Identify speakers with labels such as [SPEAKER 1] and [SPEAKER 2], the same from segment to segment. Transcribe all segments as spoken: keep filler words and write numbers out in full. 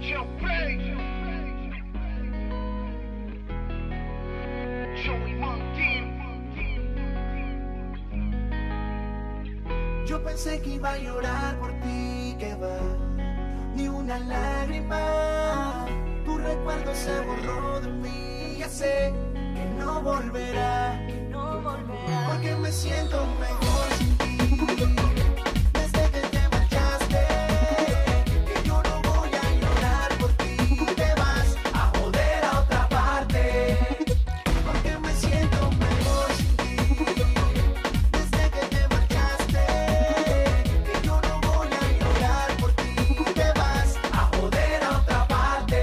[SPEAKER 1] Joe Play. Joey Montino.
[SPEAKER 2] Yo pensé que iba a llorar por ti, que va, ni una lágrima. Tu recuerdo se borró de mí, ya sé que no volverá,
[SPEAKER 3] que no volverá.
[SPEAKER 2] porque me siento mejor sin ti. Desde que te marchaste, que yo no voy a llorar por ti. Te vas a joder a otra parte, porque me siento mejor sin ti. Desde que te marchaste, que yo no voy a llorar por ti. Te vas a joder a otra parte.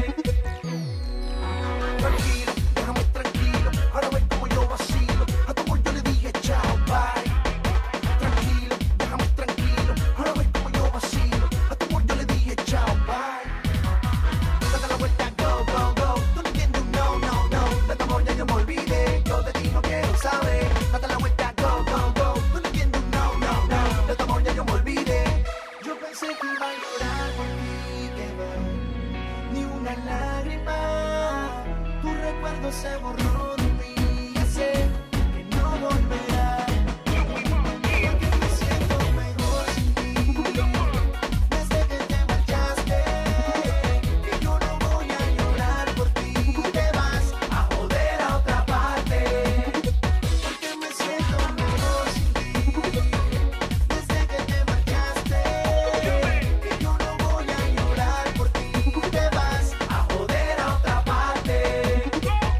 [SPEAKER 2] Tranquilo, déjame tranquilo, ahora ves como yo vacilo. A tu amor yo le dije chao, bye. Tranquilo, déjame tranquilo, ahora ves como yo vacilo. A tu amor yo le dije chao, bye. Date la vuelta, go, go, go. Tú no entiendes un no, no, no. De tu amor ya yo me olvidé, yo de ti no quiero saber. Date la vuelta, go, go, go. Tú no entiendes un no, no, no. De tu amor ya yo me olvidé. Yo pensé que iba a llorar por ti, que va, ni una lágrima. Tu recuerdo se borró de mí, ya sé que no volverá, porque me siento mejor sin ti. Desde que te marchaste, que yo no voy a llorar por ti. Te vas a joder a otra parte, porque me siento mejor sin ti. Desde que te marchaste, que yo no voy a llorar por ti. Te vas a joder a otra parte.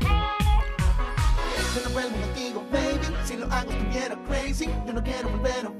[SPEAKER 2] Yo no vuelvo contigo, baby. Si lo hago estuviera crazy. Yo no quiero volver a